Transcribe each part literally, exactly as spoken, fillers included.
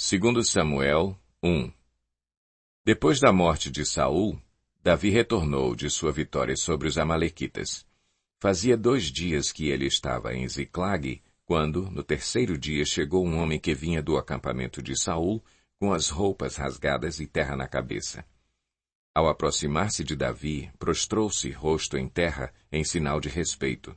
Segundo Samuel um. Depois da morte de Saul, Davi retornou de sua vitória sobre os amalequitas. Fazia dois dias que ele estava em Ziclague, quando, no terceiro dia, chegou um homem que vinha do acampamento de Saul, com as roupas rasgadas e terra na cabeça. Ao aproximar-se de Davi, prostrou-se rosto em terra, em sinal de respeito.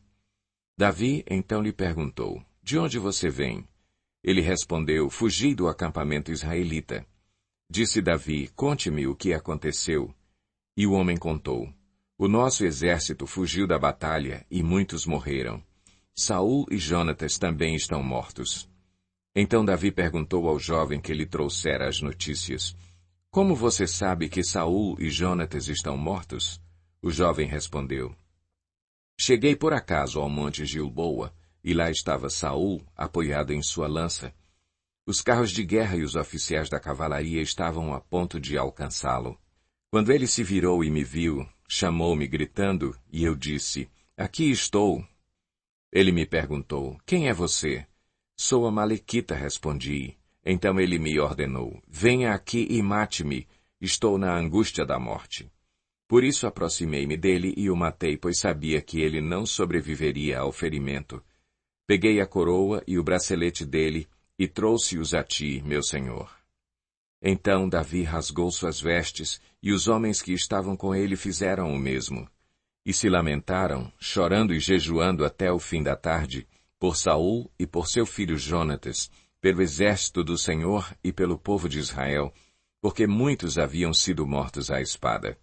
Davi então lhe perguntou: "De onde você vem?" Ele respondeu: "Fugi do acampamento israelita." Disse Davi: "Conte-me o que aconteceu." E o homem contou: "O nosso exército fugiu da batalha e muitos morreram. Saul e Jonatas também estão mortos." Então Davi perguntou ao jovem que lhe trouxera as notícias: "Como você sabe que Saul e Jonatas estão mortos?" O jovem respondeu: "Cheguei por acaso ao monte Gilboa, e lá estava Saul, apoiado em sua lança. Os carros de guerra e os oficiais da cavalaria estavam a ponto de alcançá-lo. Quando ele se virou e me viu, chamou-me gritando, e eu disse: 'Aqui estou.' Ele me perguntou: 'Quem é você?' 'Sou amalequita,' respondi. Então ele me ordenou: 'Venha aqui e mate-me. Estou na angústia da morte.' Por isso aproximei-me dele e o matei, pois sabia que ele não sobreviveria ao ferimento. Peguei a coroa e o bracelete dele e trouxe-os a ti, meu senhor." Então Davi rasgou suas vestes, e os homens que estavam com ele fizeram o mesmo. E se lamentaram, chorando e jejuando até o fim da tarde, por Saul e por seu filho Jonatas, pelo exército do Senhor e pelo povo de Israel, porque muitos haviam sido mortos à espada.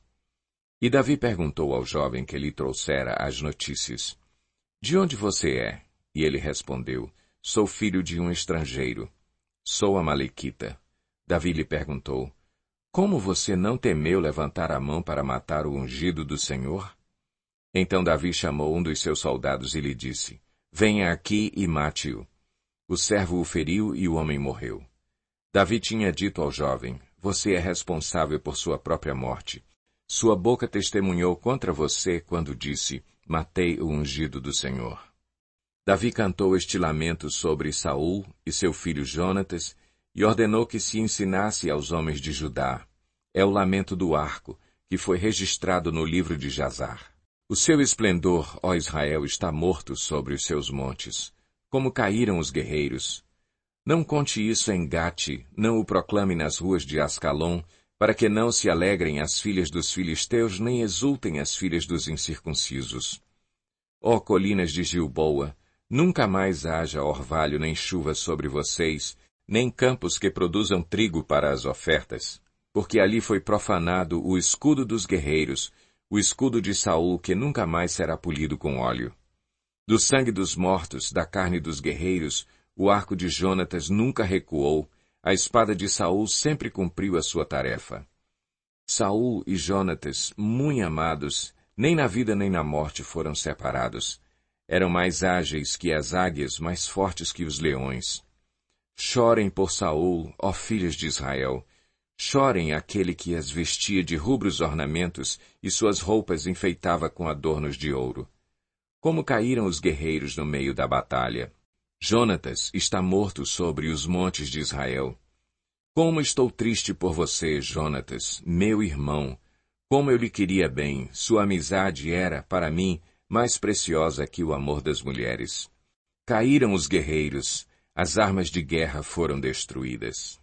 E Davi perguntou ao jovem que lhe trouxera as notícias: "De onde você é?" E ele respondeu: "Sou filho de um estrangeiro. Sou amalequita." Davi lhe perguntou: "Como você não temeu levantar a mão para matar o ungido do Senhor?" Então Davi chamou um dos seus soldados e lhe disse: "Venha aqui e mate-o." O servo o feriu e o homem morreu. Davi tinha dito ao jovem: "Você é responsável por sua própria morte. Sua boca testemunhou contra você quando disse: 'Matei o ungido do Senhor.'" Davi cantou este lamento sobre Saul e seu filho Jonatas e ordenou que se ensinasse aos homens de Judá. É o lamento do arco, que foi registrado no livro de Jazar. O seu esplendor, ó Israel, está morto sobre os seus montes. Como caíram os guerreiros! Não conte isso em Gate, não o proclame nas ruas de Ascalon, para que não se alegrem as filhas dos filisteus, nem exultem as filhas dos incircuncisos. Ó colinas de Gilboa, nunca mais haja orvalho nem chuva sobre vocês, nem campos que produzam trigo para as ofertas, porque ali foi profanado o escudo dos guerreiros, o escudo de Saul, que nunca mais será polido com óleo. Do sangue dos mortos, da carne dos guerreiros, o arco de Jonatas nunca recuou, a espada de Saul sempre cumpriu a sua tarefa. Saul e Jonatas, muito amados, nem na vida nem na morte foram separados. Eram mais ágeis que as águias, mais fortes que os leões. Chorem por Saul, ó filhos de Israel. Chorem aquele que as vestia de rubros ornamentos e suas roupas enfeitava com adornos de ouro. Como caíram os guerreiros no meio da batalha. Jonatas está morto sobre os montes de Israel. Como estou triste por você, Jonatas, meu irmão. Como eu lhe queria bem, sua amizade era, para mim, mais preciosa que o amor das mulheres. Caíram os guerreiros, as armas de guerra foram destruídas.